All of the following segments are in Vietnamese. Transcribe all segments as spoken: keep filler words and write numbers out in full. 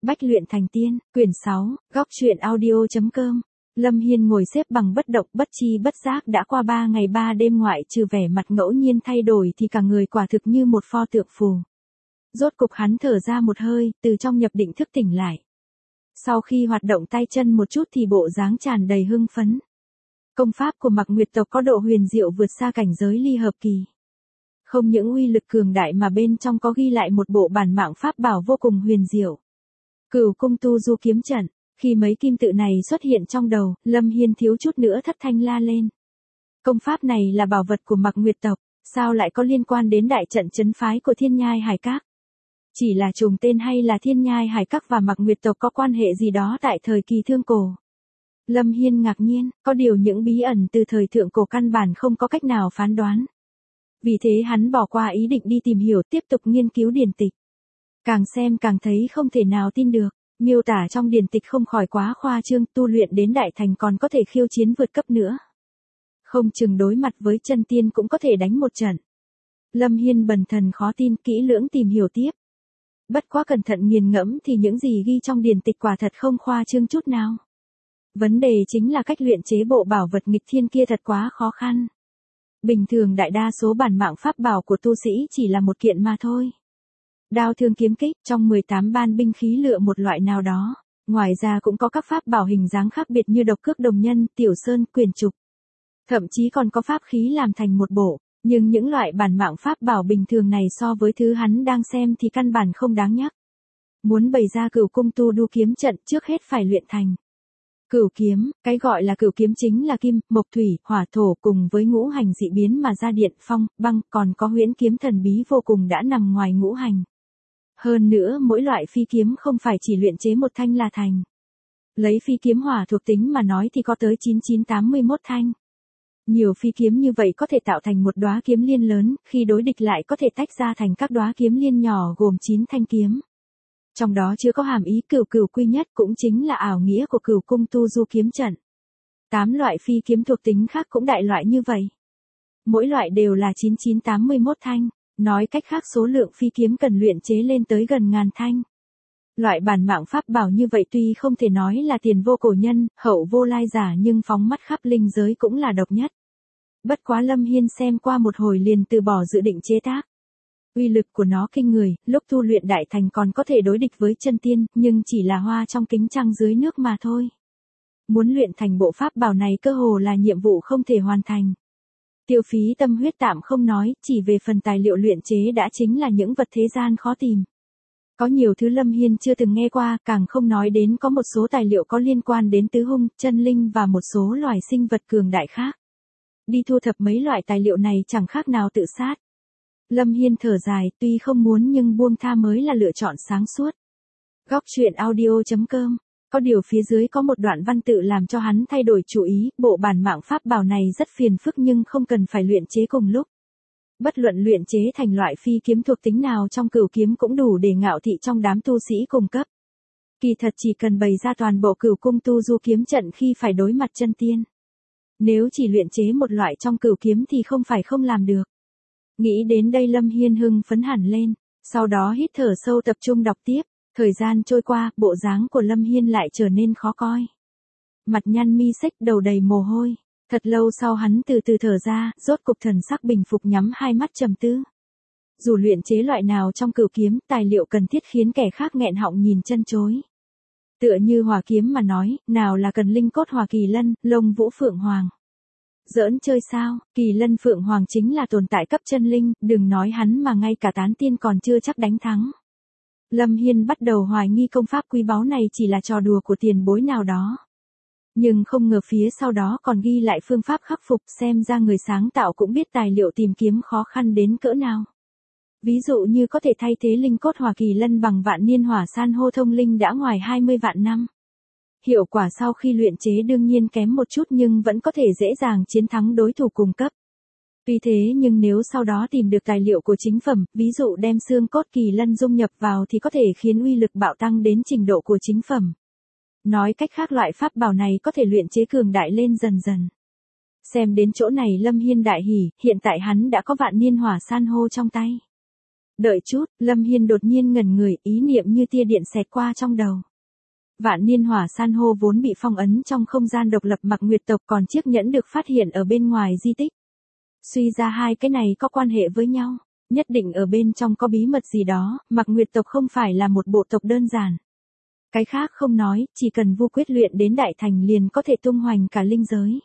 Bách luyện thành tiên, quyển sáu, góc truyện audio.com. Lâm Hiên ngồi xếp bằng bất động, bất chi bất giác đã qua ba ngày ba đêm, ngoại trừ vẻ mặt ngẫu nhiên thay đổi thì cả người quả thực như một pho tượng phù. Rốt cục hắn thở ra một hơi, từ trong nhập định thức tỉnh lại. Sau khi hoạt động tay chân một chút thì bộ dáng tràn đầy hưng phấn. Công pháp của Mạc Nguyệt tộc có độ huyền diệu vượt xa cảnh giới ly hợp kỳ. Không những uy lực cường đại mà bên trong có ghi lại một bộ bản mạng pháp bảo vô cùng huyền diệu. Cửu cung tu du kiếm trận. Khi mấy kim tự này xuất hiện trong đầu, Lâm Hiên thiếu chút nữa thất thanh la lên. Công pháp này là bảo vật của Mạc Nguyệt tộc, sao lại có liên quan đến đại trận trấn phái của Thiên Nhai Hải Các? Chỉ là trùng tên hay là Thiên Nhai Hải Các và Mạc Nguyệt tộc có quan hệ gì đó tại thời kỳ thương cổ? Lâm Hiên ngạc nhiên, có điều những bí ẩn từ thời thượng cổ căn bản không có cách nào phán đoán. Vì thế hắn bỏ qua ý định đi tìm hiểu, tiếp tục nghiên cứu điển tịch. Càng xem càng thấy không thể nào tin được, miêu tả trong điển tịch không khỏi quá khoa trương, tu luyện đến đại thành còn có thể khiêu chiến vượt cấp nữa. Không chừng đối mặt với chân tiên cũng có thể đánh một trận. Lâm Hiên bần thần khó tin, kỹ lưỡng tìm hiểu tiếp. Bất quá cẩn thận nghiền ngẫm thì những gì ghi trong điển tịch quả thật không khoa trương chút nào. Vấn đề chính là cách luyện chế bộ bảo vật nghịch thiên kia thật quá khó khăn. Bình thường đại đa số bản mạng pháp bảo của tu sĩ chỉ là một kiện mà thôi. Đao thương kiếm kích, trong mười tám ban binh khí lựa một loại nào đó. Ngoài ra cũng có các pháp bảo hình dáng khác biệt như độc cước đồng nhân, tiểu sơn, quyền trục. Thậm chí còn có pháp khí làm thành một bộ. Nhưng những loại bản mạng pháp bảo bình thường này so với thứ hắn đang xem thì căn bản không đáng nhắc. Muốn bày ra cửu cung tu đu kiếm trận trước hết phải luyện thành. Cửu kiếm, cái gọi là cửu kiếm chính là kim, mộc thủy, hỏa thổ cùng với ngũ hành dị biến mà ra điện, phong, băng, còn có huyễn kiếm thần bí vô cùng đã nằm ngoài ngũ hành. Hơn nữa mỗi loại phi kiếm không phải chỉ luyện chế một thanh là thành. Lấy phi kiếm hỏa thuộc tính mà nói thì có tới chín chín tám mươi mốt thanh. Nhiều phi kiếm như vậy có thể tạo thành một đóa kiếm liên lớn, khi đối địch lại có thể tách ra thành các đóa kiếm liên nhỏ gồm chín thanh kiếm. Trong đó chứa có hàm ý cửu cửu quy nhất, cũng chính là ảo nghĩa của cửu cung tu du kiếm trận. Tám loại phi kiếm thuộc tính khác cũng đại loại như vậy. Mỗi loại đều là chín chín tám mươi mốt thanh, nói cách khác số lượng phi kiếm cần luyện chế lên tới gần ngàn thanh. Loại bản mạng pháp bảo như vậy tuy không thể nói là tiền vô cổ nhân, hậu vô lai giả, nhưng phóng mắt khắp linh giới cũng là độc nhất. Bất quá Lâm Hiên xem qua một hồi liền từ bỏ dự định chế tác. Uy lực của nó kinh người, lúc tu luyện đại thành còn có thể đối địch với chân tiên, nhưng chỉ là hoa trong kính trăng dưới nước mà thôi. Muốn luyện thành bộ pháp bảo này cơ hồ là nhiệm vụ không thể hoàn thành. Tiêu phí tâm huyết tạm không nói, chỉ về phần tài liệu luyện chế đã chính là những vật thế gian khó tìm. Có nhiều thứ Lâm Hiên chưa từng nghe qua, càng không nói đến có một số tài liệu có liên quan đến tứ hung, chân linh và một số loài sinh vật cường đại khác. Đi thu thập mấy loại tài liệu này chẳng khác nào tự sát. Lâm Hiên thở dài, tuy không muốn nhưng buông tha mới là lựa chọn sáng suốt. Góc truyện audio.com. Có điều phía dưới có một đoạn văn tự làm cho hắn thay đổi chủ ý, bộ bản mạng pháp bảo này rất phiền phức nhưng không cần phải luyện chế cùng lúc. Bất luận luyện chế thành loại phi kiếm thuộc tính nào trong cửu kiếm cũng đủ để ngạo thị trong đám tu sĩ cùng cấp. Kỳ thật chỉ cần bày ra toàn bộ cửu cung tu du kiếm trận khi phải đối mặt chân tiên. Nếu chỉ luyện chế một loại trong cửu kiếm thì không phải không làm được. Nghĩ đến đây Lâm Hiên hưng phấn hẳn lên, sau đó hít thở sâu tập trung đọc tiếp. Thời gian trôi qua, bộ dáng của Lâm Hiên lại trở nên khó coi. Mặt nhăn mi xếch, đầu đầy mồ hôi. Thật lâu sau hắn từ từ thở ra, rốt cục thần sắc bình phục, nhắm hai mắt trầm tư. Dù luyện chế loại nào trong cửu kiếm, tài liệu cần thiết khiến kẻ khác nghẹn họng nhìn chân chối. Tựa như hỏa kiếm mà nói, nào là cần linh cốt hỏa kỳ lân, lông vũ phượng hoàng. Giỡn chơi sao, kỳ lân phượng hoàng chính là tồn tại cấp chân linh, đừng nói hắn mà ngay cả tán tiên còn chưa chắc đánh thắng. Lâm Hiên bắt đầu hoài nghi công pháp quý báu này chỉ là trò đùa của tiền bối nào đó. Nhưng không ngờ phía sau đó còn ghi lại phương pháp khắc phục, xem ra người sáng tạo cũng biết tài liệu tìm kiếm khó khăn đến cỡ nào. Ví dụ như có thể thay thế linh cốt hỏa kỳ lân bằng vạn niên hỏa san hô thông linh đã ngoài hai mươi vạn năm. Hiệu quả sau khi luyện chế đương nhiên kém một chút nhưng vẫn có thể dễ dàng chiến thắng đối thủ cùng cấp. Tuy thế nhưng nếu sau đó tìm được tài liệu của chính phẩm, ví dụ đem xương cốt kỳ lân dung nhập vào thì có thể khiến uy lực bạo tăng đến trình độ của chính phẩm. Nói cách khác loại pháp bảo này có thể luyện chế cường đại lên dần dần. Xem đến chỗ này Lâm Hiên đại hỉ, hiện tại hắn đã có vạn niên hỏa san hô trong tay. Đợi chút, Lâm Hiên đột nhiên ngẩn người, ý niệm như tia điện xẹt qua trong đầu. Vạn niên hỏa san hô vốn bị phong ấn trong không gian độc lập Mạc Nguyệt tộc, còn chiếc nhẫn được phát hiện ở bên ngoài di tích. Suy ra hai cái này có quan hệ với nhau, nhất định ở bên trong có bí mật gì đó, Mạc Nguyệt tộc không phải là một bộ tộc đơn giản. Cái khác không nói, chỉ cần Vu quyết luyện đến đại thành liền có thể tung hoành cả linh giới.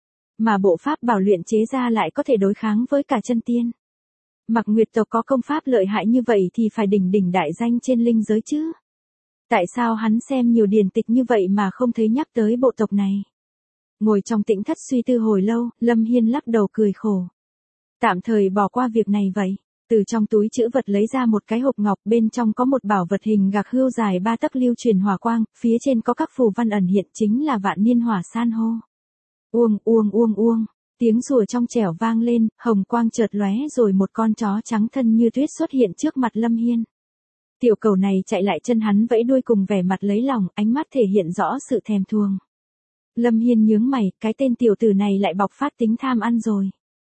Mà bộ pháp bảo luyện chế ra lại có thể đối kháng với cả chân tiên. Mạc Nguyệt tộc có công pháp lợi hại như vậy thì phải đỉnh đỉnh đại danh trên linh giới chứ. Tại sao hắn xem nhiều điển tịch như vậy mà không thấy nhắc tới bộ tộc này? Ngồi trong tĩnh thất suy tư hồi lâu, Lâm Hiên lắc đầu cười khổ. Tạm thời bỏ qua việc này vậy. Từ trong túi trữ vật lấy ra một cái hộp ngọc, bên trong có một bảo vật hình gạc hươu dài ba tấc lưu truyền hỏa quang, phía trên có các phù văn ẩn hiện, chính là vạn niên hỏa san hô. Uông uông uông uông, tiếng rùa trong trẻo vang lên, hồng quang chợt lóe rồi một con chó trắng thân như tuyết xuất hiện trước mặt Lâm Hiên. Tiểu cẩu này chạy lại chân hắn vẫy đuôi cùng vẻ mặt lấy lòng, ánh mắt thể hiện rõ sự thèm thuồng. Lâm Hiên nhướng mày, cái tên tiểu tử này lại bộc phát tính tham ăn rồi.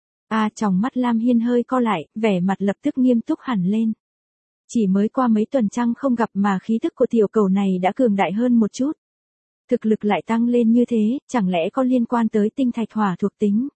À, tròng mắt Lam Hiên hơi co lại, vẻ mặt lập tức nghiêm túc hẳn lên. Chỉ mới qua mấy tuần trăng không gặp mà khí tức của tiểu cẩu này đã cường đại hơn một chút. Thực lực lại tăng lên như thế, chẳng lẽ có liên quan tới tinh thạch hỏa thuộc tính?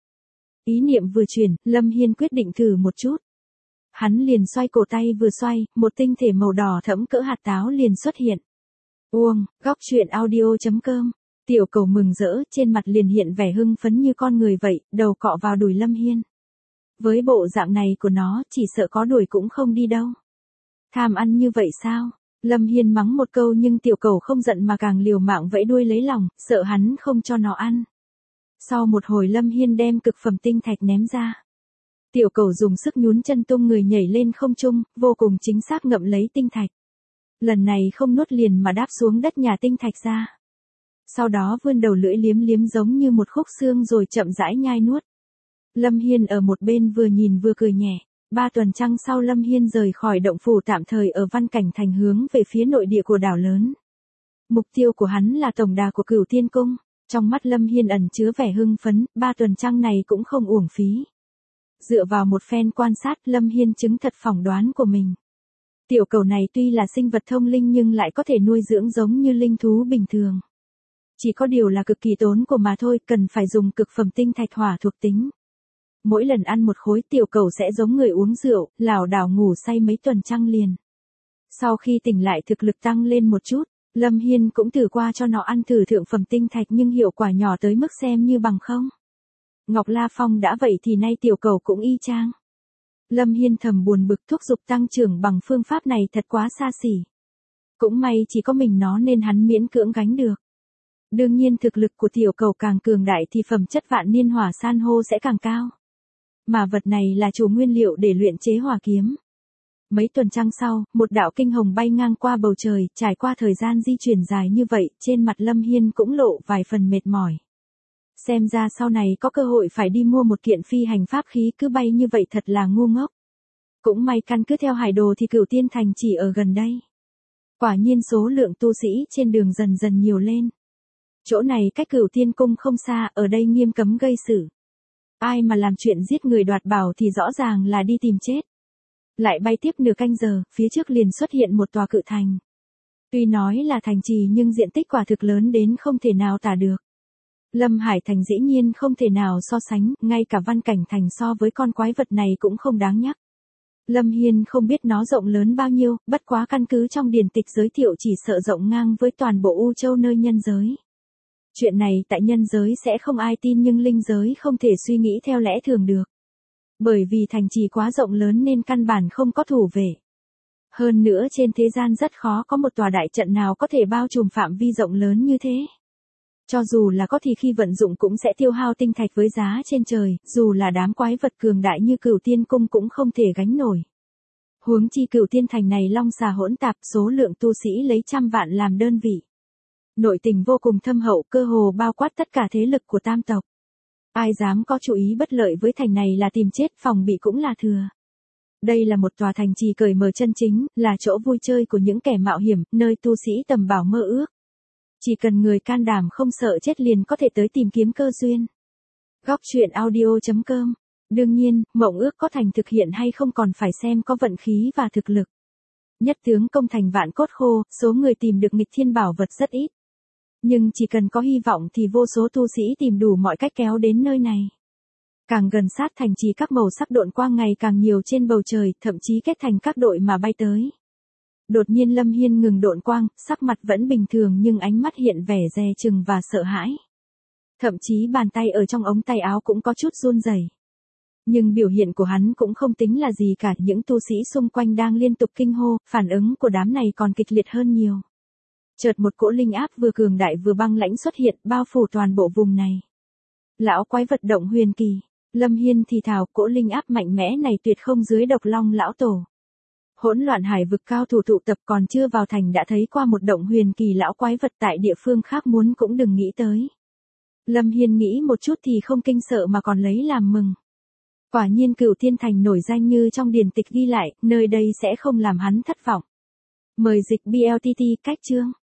Ý niệm vừa chuyển, Lâm Hiên quyết định thử một chút. Hắn liền xoay cổ tay vừa xoay, một tinh thể màu đỏ thẫm cỡ hạt táo liền xuất hiện. Uông, góc truyện audio chấm com. Tiểu cẩu mừng rỡ, trên mặt liền hiện vẻ hưng phấn như con người vậy, đầu cọ vào đùi Lâm Hiên. Với bộ dạng này của nó, chỉ sợ có đuổi cũng không đi đâu. Tham ăn như vậy sao? Lâm Hiên mắng một câu nhưng tiểu cẩu không giận mà càng liều mạng vẫy đuôi lấy lòng, sợ hắn không cho nó ăn. Sau một hồi Lâm Hiên đem cực phẩm tinh thạch ném ra. Tiểu cẩu dùng sức nhún chân tung người nhảy lên không trung, vô cùng chính xác ngậm lấy tinh thạch. Lần này không nuốt liền mà đáp xuống đất nhà tinh thạch ra. Sau đó vươn đầu lưỡi liếm liếm giống như một khúc xương rồi chậm rãi nhai nuốt. Lâm Hiên ở một bên vừa nhìn vừa cười nhẹ. Ba tuần trăng sau Lâm Hiên rời khỏi động phủ tạm thời ở Văn Cảnh Thành hướng về phía nội địa của đảo lớn. Mục tiêu của hắn là tổng đà của Cửu Thiên Cung. Trong mắt Lâm Hiên ẩn chứa vẻ hưng phấn, ba tuần trăng này cũng không uổng phí. Dựa vào một phen quan sát, Lâm Hiên chứng thật phỏng đoán của mình. Tiểu cẩu này tuy là sinh vật thông linh nhưng lại có thể nuôi dưỡng giống như linh thú bình thường. Chỉ có điều là cực kỳ tốn của mà thôi, cần phải dùng cực phẩm tinh thạch hỏa thuộc tính. Mỗi lần ăn một khối tiểu cẩu sẽ giống người uống rượu, lảo đảo ngủ say mấy tuần trăng liền. Sau khi tỉnh lại thực lực tăng lên một chút, Lâm Hiên cũng thử qua cho nó ăn thử thượng phẩm tinh thạch nhưng hiệu quả nhỏ tới mức xem như bằng không. Ngọc La Phong đã vậy thì nay tiểu cẩu cũng y chang. Lâm Hiên thầm buồn bực, thúc giục tăng trưởng bằng phương pháp này thật quá xa xỉ. Cũng may chỉ có mình nó nên hắn miễn cưỡng gánh được. Đương nhiên thực lực của tiểu cẩu càng cường đại thì phẩm chất vạn niên hỏa san hô sẽ càng cao. Mà vật này là chủ nguyên liệu để luyện chế hỏa kiếm. Mấy tuần trăng sau, một đạo kinh hồng bay ngang qua bầu trời, trải qua thời gian di chuyển dài như vậy, trên mặt Lâm Hiên cũng lộ vài phần mệt mỏi. Xem ra sau này có cơ hội phải đi mua một kiện phi hành pháp khí, cứ bay như vậy thật là ngu ngốc. Cũng may căn cứ theo hải đồ thì Cửu Tiên Thành chỉ ở gần đây. Quả nhiên số lượng tu sĩ trên đường dần dần nhiều lên. Chỗ này cách Cửu Tiên Cung không xa, ở đây nghiêm cấm gây sự. Ai mà làm chuyện giết người đoạt bảo thì rõ ràng là đi tìm chết. Lại bay tiếp nửa canh giờ, phía trước liền xuất hiện một tòa cự thành. Tuy nói là thành trì nhưng diện tích quả thực lớn đến không thể nào tả được. Lâm Hải Thành dĩ nhiên không thể nào so sánh, ngay cả Văn Cảnh Thành so với con quái vật này cũng không đáng nhắc. Lâm Hiên không biết nó rộng lớn bao nhiêu, bất quá căn cứ trong điển tịch giới thiệu chỉ sợ rộng ngang với toàn bộ U Châu nơi nhân giới. Chuyện này tại nhân giới sẽ không ai tin nhưng linh giới không thể suy nghĩ theo lẽ thường được. Bởi vì thành trì quá rộng lớn nên căn bản không có thủ vệ. Hơn nữa trên thế gian rất khó có một tòa đại trận nào có thể bao trùm phạm vi rộng lớn như thế. Cho dù là có thì khi vận dụng cũng sẽ tiêu hao tinh thạch với giá trên trời, dù là đám quái vật cường đại như Cửu Tiên Cung cũng không thể gánh nổi. Huống chi Cửu Tiên Thành này long xà hỗn tạp, số lượng tu sĩ lấy trăm vạn làm đơn vị. Nội tình vô cùng thâm hậu, cơ hồ bao quát tất cả thế lực của tam tộc. Ai dám có chủ ý bất lợi với thành này là tìm chết, phòng bị cũng là thừa. Đây là một tòa thành trì cởi mở chân chính, là chỗ vui chơi của những kẻ mạo hiểm, nơi tu sĩ tầm bảo mơ ước. Chỉ cần người can đảm không sợ chết liền có thể tới tìm kiếm cơ duyên. Góc truyện audio chấm com Đương nhiên, mộng ước có thành thực hiện hay không còn phải xem có vận khí và thực lực. Nhất tướng công thành vạn cốt khô, số người tìm được nghịch thiên bảo vật rất ít. Nhưng chỉ cần có hy vọng thì vô số tu sĩ tìm đủ mọi cách kéo đến nơi này. Càng gần sát thành trì các màu sắc độn quang ngày càng nhiều trên bầu trời, thậm chí kết thành các đội mà bay tới. Đột nhiên Lâm Hiên ngừng độn quang, sắc mặt vẫn bình thường nhưng ánh mắt hiện vẻ dè chừng và sợ hãi. Thậm chí bàn tay ở trong ống tay áo cũng có chút run rẩy. Nhưng biểu hiện của hắn cũng không tính là gì cả, những tu sĩ xung quanh đang liên tục kinh hô, phản ứng của đám này còn kịch liệt hơn nhiều. Chợt một cỗ linh áp vừa cường đại vừa băng lãnh xuất hiện, bao phủ toàn bộ vùng này. Lão quái vật động huyền kỳ, Lâm Hiên thì thào, cỗ linh áp mạnh mẽ này tuyệt không dưới Độc Long lão tổ. Hỗn loạn hải vực cao thủ tụ tập, còn chưa vào thành đã thấy qua một động huyền kỳ lão quái vật, tại địa phương khác muốn cũng đừng nghĩ tới. Lâm Hiên nghĩ một chút thì không kinh sợ mà còn lấy làm mừng. Quả nhiên Cửu Thiên Thành nổi danh như trong điển tịch ghi lại, nơi đây sẽ không làm hắn thất vọng. Mời dịch bê lờ tê tê cách chương.